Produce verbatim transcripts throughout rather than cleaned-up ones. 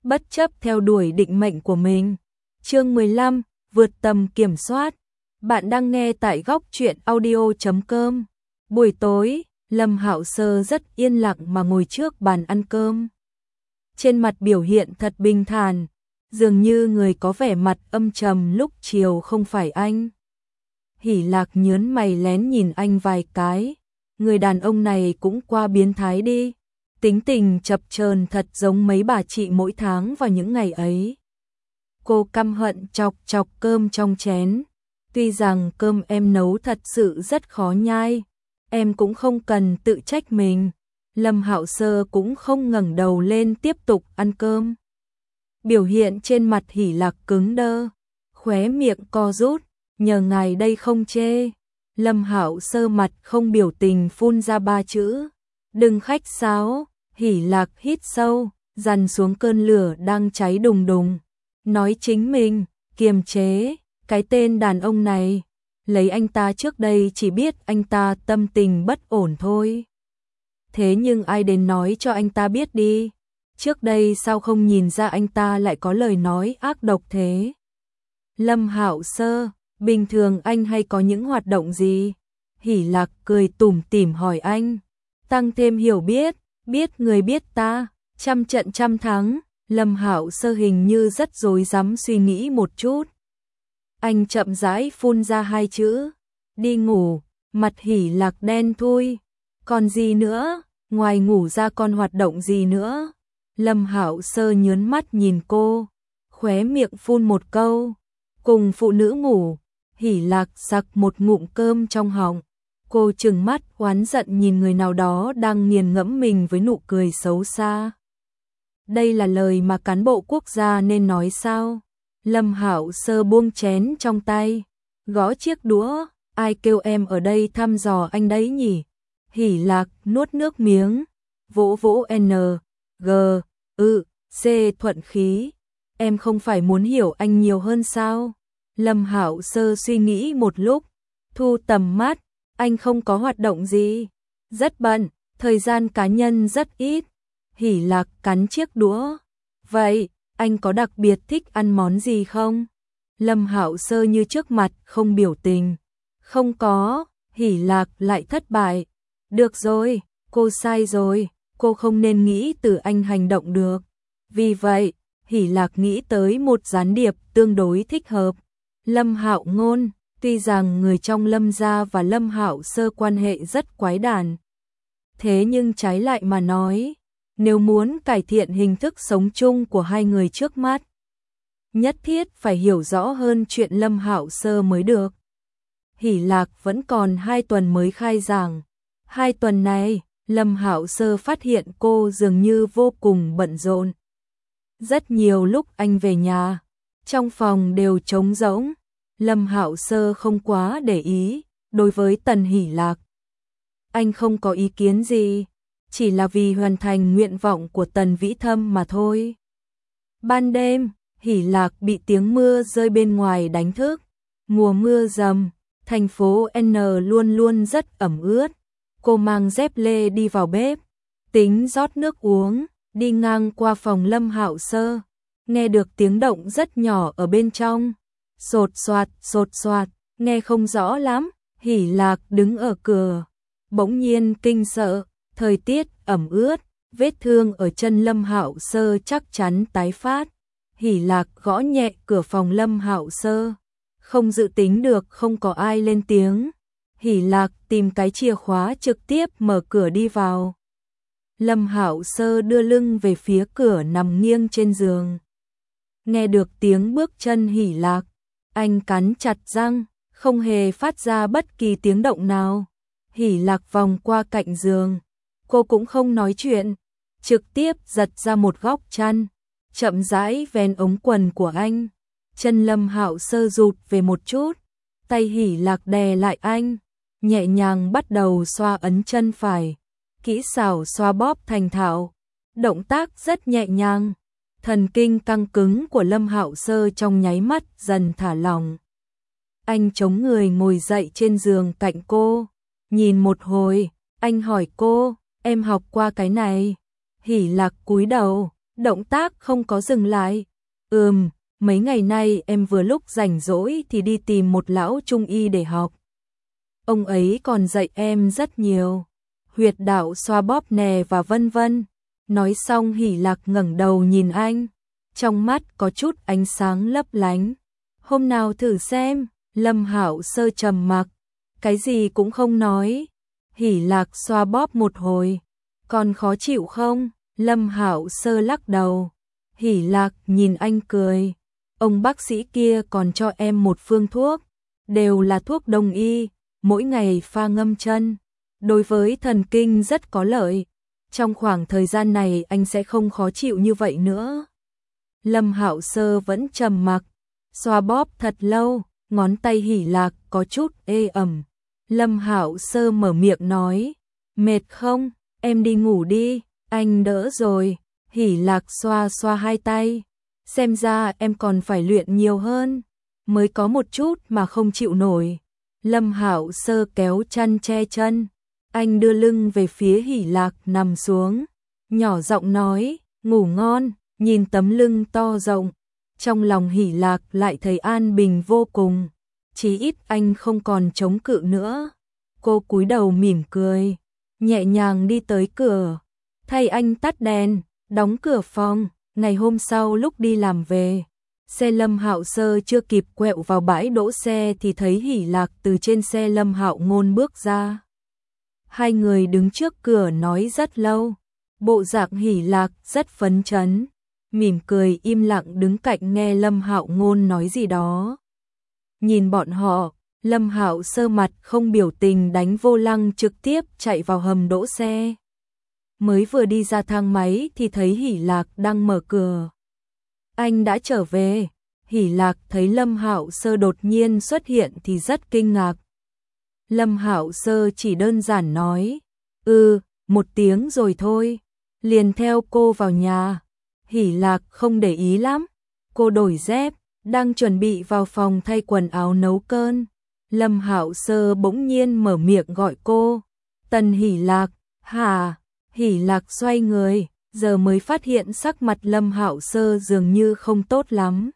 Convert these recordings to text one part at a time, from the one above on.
bất chấp theo đuổi định mệnh của mình. Chương mười lăm, vượt tầm kiểm soát. Bạn đang nghe tại góc truyện audio chấm com. Buổi tối, Lâm Hạo Sơ rất yên lặng mà ngồi trước bàn ăn cơm. Trên mặt biểu hiện thật bình thản, dường như người có vẻ mặt âm trầm lúc chiều không phải anh. Hỉ Lạc nhớn mày lén nhìn anh vài cái, người đàn ông này cũng qua biến thái đi, tính tình chập chờn thật giống mấy bà chị mỗi tháng vào những ngày ấy. Cô căm hận chọc chọc cơm trong chén, tuy rằng cơm em nấu thật sự rất khó nhai, em cũng không cần tự trách mình. Lâm Hạo Sơ cũng không ngẩng đầu lên tiếp tục ăn cơm. Biểu hiện trên mặt Hỉ Lạc cứng đơ, khóe miệng co rút, nhờ ngài đây không chê. Lâm Hạo Sơ mặt không biểu tình phun ra ba chữ, đừng khách sáo. Hỉ Lạc hít sâu, dằn xuống cơn lửa đang cháy đùng đùng, nói chính mình, kiềm chế, cái tên đàn ông này, lấy anh ta trước đây chỉ biết anh ta tâm tình bất ổn thôi. Thế nhưng ai đến nói cho anh ta biết đi, trước đây sao không nhìn ra anh ta lại có lời nói ác độc thế. Lâm Hạo Sơ, bình thường anh hay có những hoạt động gì? Hỉ Lạc cười tủm tỉm hỏi anh, tăng thêm hiểu biết, biết người biết ta, trăm trận trăm thắng. Lâm Hạo Sơ hình như rất rối rắm suy nghĩ một chút. Anh chậm rãi phun ra hai chữ, đi ngủ. Mặt Hỉ Lạc đen thui, còn gì nữa, ngoài ngủ ra còn hoạt động gì nữa? Lâm Hạo Sơ nhớn mắt nhìn cô, khóe miệng phun một câu, cùng phụ nữ ngủ. Hỉ Lạc sặc một ngụm cơm trong họng, cô trừng mắt oán giận nhìn người nào đó đang nghiền ngẫm mình với nụ cười xấu xa. Đây là lời mà cán bộ quốc gia nên nói sao? Lâm Hạo Sơ buông chén trong tay, gõ chiếc đũa, ai kêu em ở đây thăm dò anh đấy nhỉ? Hỉ Lạc nuốt nước miếng, vỗ vỗ N, G, ư, C thuận khí, em không phải muốn hiểu anh nhiều hơn sao? Lâm Hạo Sơ suy nghĩ một lúc, thu tầm mắt, anh không có hoạt động gì, rất bận, thời gian cá nhân rất ít. Hỉ Lạc cắn chiếc đũa, vậy anh có đặc biệt thích ăn món gì không? Lâm Hạo Sơ như trước mặt không biểu tình, không có. Hỉ Lạc lại thất bại, được rồi, cô sai rồi, cô không nên nghĩ từ anh hành động được. Vì vậy, Hỉ Lạc nghĩ tới một gián điệp tương đối thích hợp, Lâm Hạo Ngôn. Tuy rằng người trong Lâm gia và Lâm Hạo Sơ quan hệ rất quái đản, thế nhưng trái lại mà nói, nếu muốn cải thiện hình thức sống chung của hai người trước mắt, nhất thiết phải hiểu rõ hơn chuyện Lâm Hạo Sơ mới được. Hỉ Lạc vẫn còn hai tuần mới khai giảng. Hai tuần này, Lâm Hạo Sơ phát hiện cô dường như vô cùng bận rộn. Rất nhiều lúc anh về nhà, trong phòng đều trống rỗng. Lâm Hạo Sơ không quá để ý, đối với Tần Hỉ Lạc, anh không có ý kiến gì, chỉ là vì hoàn thành nguyện vọng của Tần Vĩ Thâm mà thôi. Ban đêm, Hỉ Lạc bị tiếng mưa rơi bên ngoài đánh thức. Mùa mưa rầm, thành phố N luôn luôn rất ẩm ướt. Cô mang dép lê đi vào bếp, tính rót nước uống, đi ngang qua phòng Lâm Hạo Sơ, nghe được tiếng động rất nhỏ ở bên trong. Sột soạt, sột soạt, nghe không rõ lắm. Hỉ Lạc đứng ở cửa, bỗng nhiên kinh sợ, thời tiết ẩm ướt, vết thương ở chân Lâm Hạo Sơ chắc chắn tái phát. Hỉ Lạc gõ nhẹ cửa phòng Lâm Hạo Sơ, không dự tính được không có ai lên tiếng. Hỉ Lạc tìm cái chìa khóa trực tiếp mở cửa đi vào. Lâm Hạo Sơ đưa lưng về phía cửa nằm nghiêng trên giường. Nghe được tiếng bước chân Hỉ Lạc, anh cắn chặt răng, không hề phát ra bất kỳ tiếng động nào. Hỉ Lạc vòng qua cạnh giường, cô cũng không nói chuyện, trực tiếp giật ra một góc chăn, chậm rãi vén ống quần của anh. Chân Lâm Hạo Sơ rụt về một chút, tay Hỉ Lạc đè lại anh, nhẹ nhàng bắt đầu xoa ấn chân phải, kỹ xảo xoa bóp thành thạo, động tác rất nhẹ nhàng. Thần kinh căng cứng của Lâm Hạo Sơ trong nháy mắt dần thả lỏng. Anh chống người ngồi dậy trên giường cạnh cô, nhìn một hồi, anh hỏi cô, em học qua cái này? Hỉ Lạc cúi đầu, động tác không có dừng lại. Ừm, mấy ngày nay em vừa lúc rảnh rỗi thì đi tìm một lão trung y để học. Ông ấy còn dạy em rất nhiều, huyệt đạo xoa bóp nè và vân vân. Nói xong Hỷ Lạc ngẩng đầu nhìn anh, trong mắt có chút ánh sáng lấp lánh. Hôm nào thử xem. Lâm Hạo Sơ trầm mặc, cái gì cũng không nói. Hỷ Lạc xoa bóp một hồi, còn khó chịu không? Lâm Hạo Sơ lắc đầu. Hỷ Lạc nhìn anh cười, ông bác sĩ kia còn cho em một phương thuốc, đều là thuốc đông y, mỗi ngày pha ngâm chân, đối với thần kinh rất có lợi. Trong khoảng thời gian này anh sẽ không khó chịu như vậy nữa. Lâm Hạo Sơ vẫn trầm mặc, xoa bóp thật lâu, ngón tay Hỷ Lạc có chút ê ẩm. Lâm Hạo Sơ mở miệng nói, mệt không, em đi ngủ đi, anh đỡ rồi. Hỷ Lạc xoa xoa hai tay, xem ra em còn phải luyện nhiều hơn, mới có một chút mà không chịu nổi. Lâm Hạo Sơ kéo chăn che chân, anh đưa lưng về phía Hỷ Lạc nằm xuống, nhỏ giọng nói, ngủ ngon. Nhìn tấm lưng to rộng, trong lòng Hỷ Lạc lại thấy an bình vô cùng, chí ít anh không còn chống cự nữa. Cô cúi đầu mỉm cười, nhẹ nhàng đi tới cửa, thay anh tắt đèn, đóng cửa phòng. Ngày hôm sau lúc đi làm về, xe Lâm Hạo Sơ chưa kịp quẹo vào bãi đỗ xe thì thấy Hỷ Lạc từ trên xe Lâm Hạo Ngôn bước ra. Hai người đứng trước cửa nói rất lâu, bộ dạng Hỷ Lạc rất phấn chấn, mỉm cười im lặng đứng cạnh nghe Lâm Hạo Ngôn nói gì đó. Nhìn bọn họ, Lâm Hạo Sơ mặt không biểu tình đánh vô lăng trực tiếp chạy vào hầm đỗ xe. Mới vừa đi ra thang máy thì thấy Hỷ Lạc đang mở cửa. Anh đã trở về. Hỷ Lạc thấy Lâm Hạo Sơ đột nhiên xuất hiện thì rất kinh ngạc. Lâm Hạo Sơ chỉ đơn giản nói, ừ, một tiếng rồi thôi, liền theo cô vào nhà. Hỷ Lạc không để ý lắm, cô đổi dép, đang chuẩn bị vào phòng thay quần áo nấu cơm. Lâm Hạo Sơ bỗng nhiên mở miệng gọi cô, Tần Hỷ Lạc. Hả? Hỷ Lạc xoay người, giờ mới phát hiện sắc mặt Lâm Hạo Sơ dường như không tốt lắm,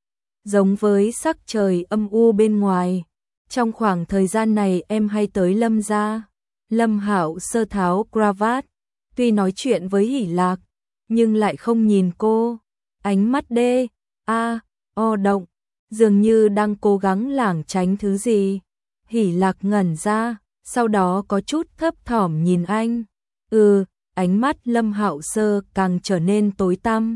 giống với sắc trời âm u bên ngoài. Trong khoảng thời gian này em hay tới Lâm gia. Lâm Hạo Sơ tháo cravat, tuy nói chuyện với Hỷ Lạc, nhưng lại không nhìn cô, ánh mắt đê, a, o động, dường như đang cố gắng lảng tránh thứ gì. Hỷ Lạc ngẩn ra, sau đó có chút thấp thỏm nhìn anh. Ừ, ánh mắt Lâm Hạo Sơ càng trở nên tối tăm.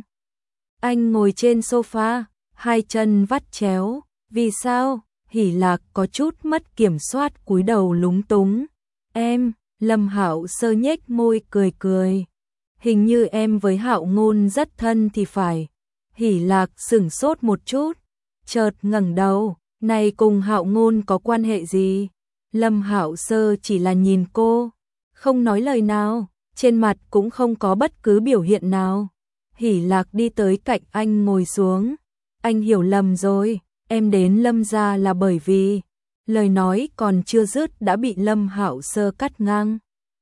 Anh ngồi trên sofa, hai chân vắt chéo, vì sao? Hỷ Lạc có chút mất kiểm soát cúi đầu lúng túng. Em, Lâm Hạo Sơ nhếch môi cười cười. Hình như em với Hạo Ngôn rất thân thì phải. Hỷ Lạc sửng sốt một chút, chợt ngẩng đầu, này cùng Hạo Ngôn có quan hệ gì? Lâm Hạo Sơ chỉ là nhìn cô, không nói lời nào, trên mặt cũng không có bất cứ biểu hiện nào. Hỷ Lạc đi tới cạnh anh ngồi xuống. Anh hiểu lầm rồi, em đến Lâm gia là bởi vì... Lời nói còn chưa dứt đã bị Lâm Hạo Sơ cắt ngang.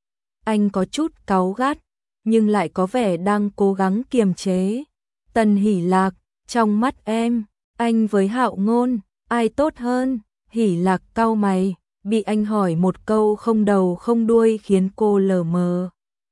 Anh có chút cáu gắt, nhưng lại có vẻ đang cố gắng kiềm chế. Tần Hỷ Lạc, trong mắt em, anh với Hạo Ngôn, ai tốt hơn? Hỷ Lạc cau mày, bị anh hỏi một câu không đầu không đuôi khiến cô lờ mờ.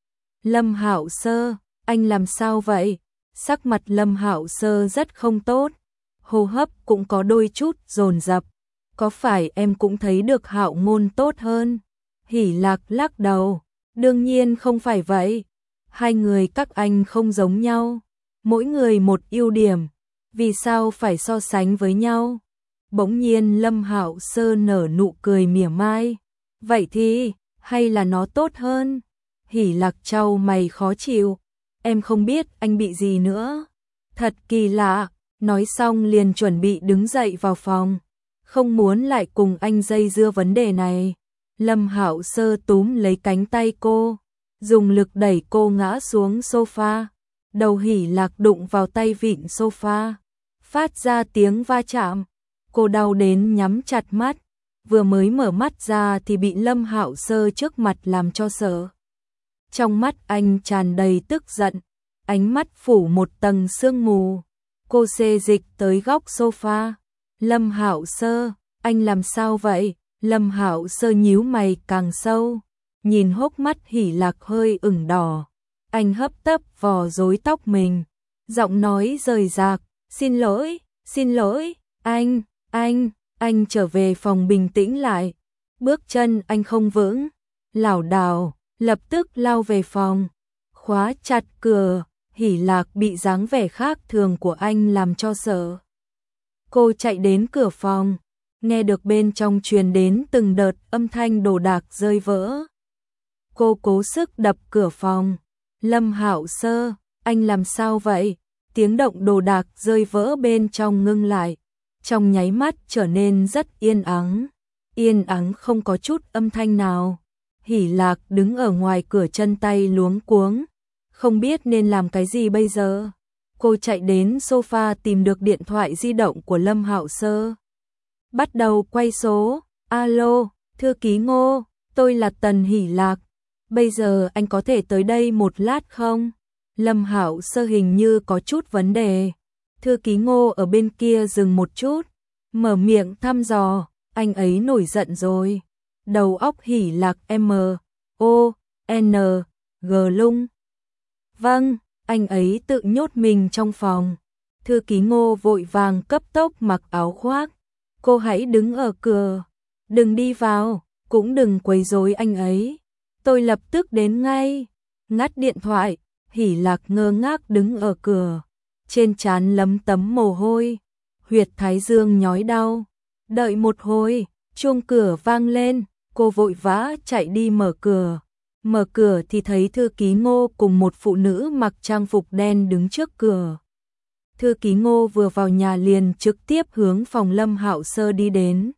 Lâm Hạo Sơ, anh làm sao vậy? Sắc mặt Lâm Hạo Sơ rất không tốt, hô hấp cũng có đôi chút dồn dập. Có phải em cũng thấy được Hạo Ngôn tốt hơn? Hỷ Lạc lắc đầu, đương nhiên không phải vậy. Hai người các anh không giống nhau, mỗi người một ưu điểm, vì sao phải so sánh với nhau? Bỗng nhiên Lâm Hạo Sơ nở nụ cười mỉa mai, vậy thì, hay là nó tốt hơn? Hỷ Lạc chau mày khó chịu, em không biết anh bị gì nữa. Thật kỳ lạ, nói xong liền chuẩn bị đứng dậy vào phòng, không muốn lại cùng anh dây dưa vấn đề này. Lâm Hạo Sơ túm lấy cánh tay cô, dùng lực đẩy cô ngã xuống sofa. Đầu Hỷ Lạc đụng vào tay vịn sofa, phát ra tiếng va chạm. Cô đau đến nhắm chặt mắt, vừa mới mở mắt ra thì bị Lâm Hạo Sơ trước mặt làm cho sợ. Trong mắt anh tràn đầy tức giận, ánh mắt phủ một tầng sương mù. Cô xê dịch tới góc sofa. Lâm Hạo Sơ, anh làm sao vậy? Lâm Hạo Sơ nhíu mày càng sâu, nhìn hốc mắt Hỉ Lạc hơi ửng đỏ. Anh hấp tấp vò rối tóc mình, giọng nói rời rạc, xin lỗi, xin lỗi, anh, anh, anh trở về phòng bình tĩnh lại. Bước chân anh không vững, lảo đảo, lập tức lao về phòng, khóa chặt cửa. Hỉ Lạc bị dáng vẻ khác thường của anh làm cho sợ. Cô chạy đến cửa phòng, nghe được bên trong truyền đến từng đợt âm thanh đồ đạc rơi vỡ. Cô cố sức đập cửa phòng. Lâm Hạo Sơ, anh làm sao vậy? Tiếng động đồ đạc rơi vỡ bên trong ngưng lại, trong nháy mắt trở nên rất yên ắng. Yên ắng không có chút âm thanh nào. Hỉ Lạc đứng ở ngoài cửa chân tay luống cuống, không biết nên làm cái gì bây giờ. Cô chạy đến sofa tìm được điện thoại di động của Lâm Hạo Sơ. Bắt đầu quay số. Alo, thư ký Ngô, tôi là Tần Hỉ Lạc. Bây giờ anh có thể tới đây một lát không? Lâm Hạo Sơ hình như có chút vấn đề. Thư ký Ngô ở bên kia dừng một chút, mở miệng thăm dò. Anh ấy nổi giận rồi. Đầu óc Hỉ Lạc M O N G lung. Vâng, anh ấy tự nhốt mình trong phòng. Thư ký Ngô vội vàng cấp tốc mặc áo khoác. Cô hãy đứng ở cửa, đừng đi vào, cũng đừng quấy rối anh ấy. Tôi lập tức đến ngay. Ngắt điện thoại, Hỉ Lạc ngơ ngác đứng ở cửa, trên trán lấm tấm mồ hôi, huyệt thái dương nhói đau. Đợi một hồi, chuông cửa vang lên, cô vội vã chạy đi mở cửa. Mở cửa thì thấy thư ký Ngô cùng một phụ nữ mặc trang phục đen đứng trước cửa. Thư ký Ngô vừa vào nhà liền trực tiếp hướng phòng Lâm Hạo Sơ đi đến.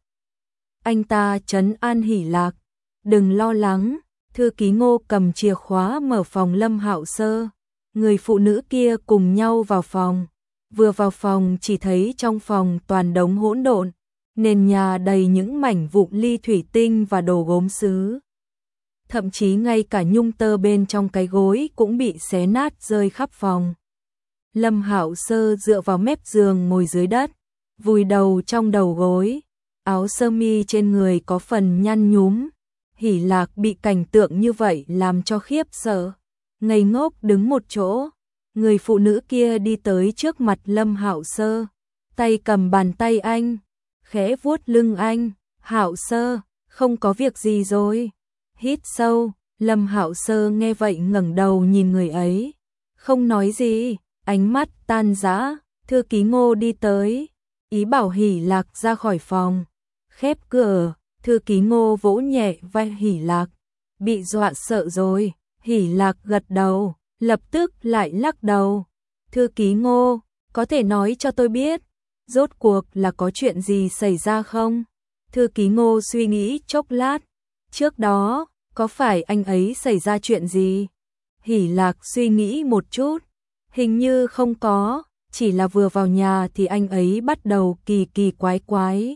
Anh ta trấn an Hỉ Lạc, đừng lo lắng. Thư ký Ngô cầm chìa khóa mở phòng Lâm Hạo Sơ. Người phụ nữ kia cùng nhau vào phòng. Vừa vào phòng chỉ thấy trong phòng toàn đống hỗn độn, nền nhà đầy những mảnh vụn ly thủy tinh và đồ gốm sứ. Thậm chí ngay cả nhung tơ bên trong cái gối cũng bị xé nát rơi khắp phòng. Lâm Hạo Sơ dựa vào mép giường ngồi dưới đất, vùi đầu trong đầu gối, áo sơ mi trên người có phần nhăn nhúm. Hỉ Lạc bị cảnh tượng như vậy làm cho khiếp sợ, ngây ngốc đứng một chỗ. Người phụ nữ kia đi tới trước mặt Lâm Hạo Sơ, tay cầm bàn tay anh, khẽ vuốt lưng anh. Hạo Sơ, không có việc gì rồi. Hít sâu, Lâm Hạo Sơ nghe vậy ngẩng đầu nhìn người ấy, không nói gì, ánh mắt tan rã. Thư ký Ngô đi tới, ý bảo Hỉ Lạc ra khỏi phòng, khép cửa. Thư ký Ngô vỗ nhẹ vai Hỉ Lạc, bị dọa sợ rồi. Hỉ Lạc gật đầu, lập tức lại lắc đầu. Thư ký Ngô, có thể nói cho tôi biết, rốt cuộc là có chuyện gì xảy ra không? Thư ký Ngô suy nghĩ chốc lát, trước đó, có phải anh ấy xảy ra chuyện gì? Hỉ Lạc suy nghĩ một chút, hình như không có, chỉ là vừa vào nhà thì anh ấy bắt đầu kỳ kỳ quái quái.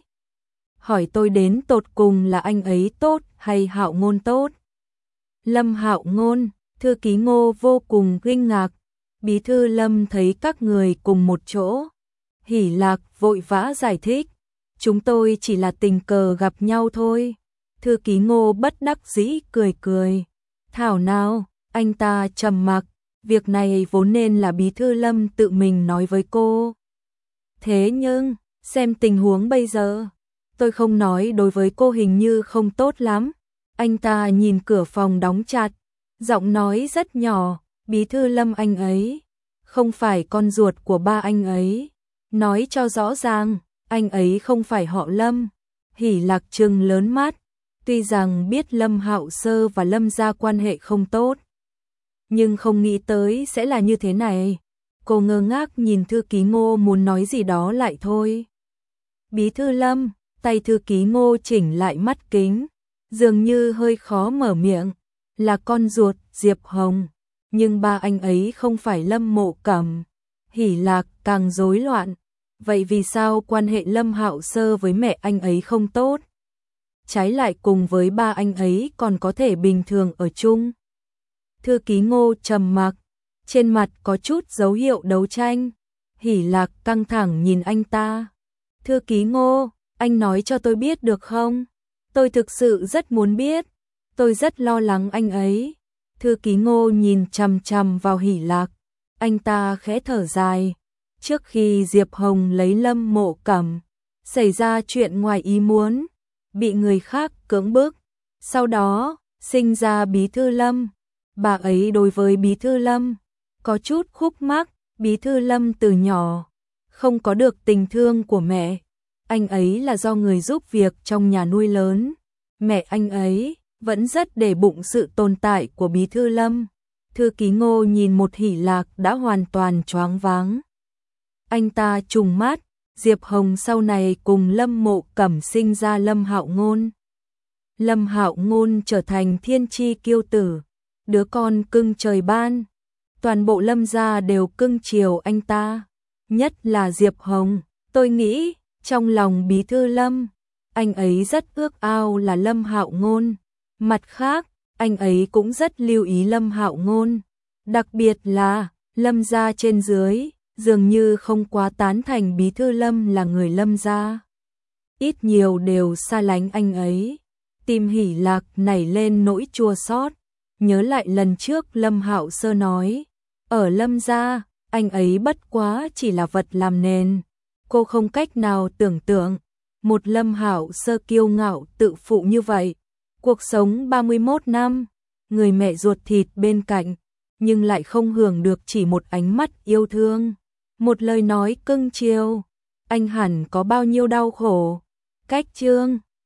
Hỏi tôi đến tột cùng là anh ấy tốt hay Hạo Ngôn tốt? Lâm Hạo Ngôn, thư ký Ngô vô cùng kinh ngạc. Bí thư Lâm thấy các người cùng một chỗ. Hỉ Lạc vội vã giải thích, chúng tôi chỉ là tình cờ gặp nhau thôi. Thư ký Ngô bất đắc dĩ cười cười. Thảo nào, anh ta trầm mặc, việc này vốn nên là bí thư Lâm tự mình nói với cô. Thế nhưng, xem tình huống bây giờ, tôi không nói đối với cô hình như không tốt lắm. Anh ta nhìn cửa phòng đóng chặt, giọng nói rất nhỏ, bí thư Lâm anh ấy, không phải con ruột của ba anh ấy. Nói cho rõ ràng, anh ấy không phải họ Lâm. Hỉ Lạc trừng lớn mắt, tuy rằng biết Lâm Hạo Sơ và Lâm gia quan hệ không tốt, nhưng không nghĩ tới sẽ là như thế này. Cô ngơ ngác nhìn thư ký Ngô muốn nói gì đó lại thôi. Bí thư Lâm, tay thư ký Ngô chỉnh lại mắt kính, dường như hơi khó mở miệng, là con ruột Diệp Hồng, nhưng ba anh ấy không phải Lâm Mộ Cẩm. Hỉ Lạc càng rối loạn, vậy vì sao quan hệ Lâm Hạo Sơ với mẹ anh ấy không tốt? Trái lại cùng với ba anh ấy còn có thể bình thường ở chung. Thư ký Ngô trầm mặc, trên mặt có chút dấu hiệu đấu tranh. Hỷ Lạc căng thẳng nhìn anh ta. Thư ký Ngô, anh nói cho tôi biết được không? Tôi thực sự rất muốn biết. Tôi rất lo lắng anh ấy. Thư ký Ngô nhìn chằm chằm vào Hỷ Lạc. Anh ta khẽ thở dài. Trước khi Diệp Hồng lấy Lâm Mộ Cẩm, xảy ra chuyện ngoài ý muốn, bị người khác cưỡng bức. Sau đó, sinh ra Bí Thư Lâm. Bà ấy đối với Bí Thư Lâm có chút khúc mắc. Bí Thư Lâm từ nhỏ không có được tình thương của mẹ. Anh ấy là do người giúp việc trong nhà nuôi lớn. Mẹ anh ấy vẫn rất để bụng sự tồn tại của Bí Thư Lâm. Thư ký Ngô nhìn một Hỷ Lạc đã hoàn toàn choáng váng. Anh ta trùng mắt. Diệp Hồng sau này cùng Lâm Mộ Cẩm sinh ra Lâm Hạo Ngôn. Lâm Hạo Ngôn trở thành thiên chi kiêu tử, đứa con cưng trời ban. Toàn bộ Lâm gia đều cưng chiều anh ta, nhất là Diệp Hồng. Tôi nghĩ, trong lòng Bí Thư Lâm, anh ấy rất ước ao là Lâm Hạo Ngôn. Mặt khác, anh ấy cũng rất lưu ý Lâm Hạo Ngôn. Đặc biệt là, Lâm gia trên dưới, dường như không quá tán thành Bí Thư Lâm là người Lâm gia. Ít nhiều đều xa lánh anh ấy. Tim Hỷ Lạc nảy lên nỗi chua xót. Nhớ lại lần trước Lâm Hạo Sơ nói, ở Lâm gia, anh ấy bất quá chỉ là vật làm nền. Cô không cách nào tưởng tượng, một Lâm Hạo Sơ kiêu ngạo tự phụ như vậy. Cuộc sống ba mươi mốt năm, người mẹ ruột thịt bên cạnh, nhưng lại không hưởng được chỉ một ánh mắt yêu thương, một lời nói cưng chiều. Anh hẳn có bao nhiêu đau khổ. Cách chương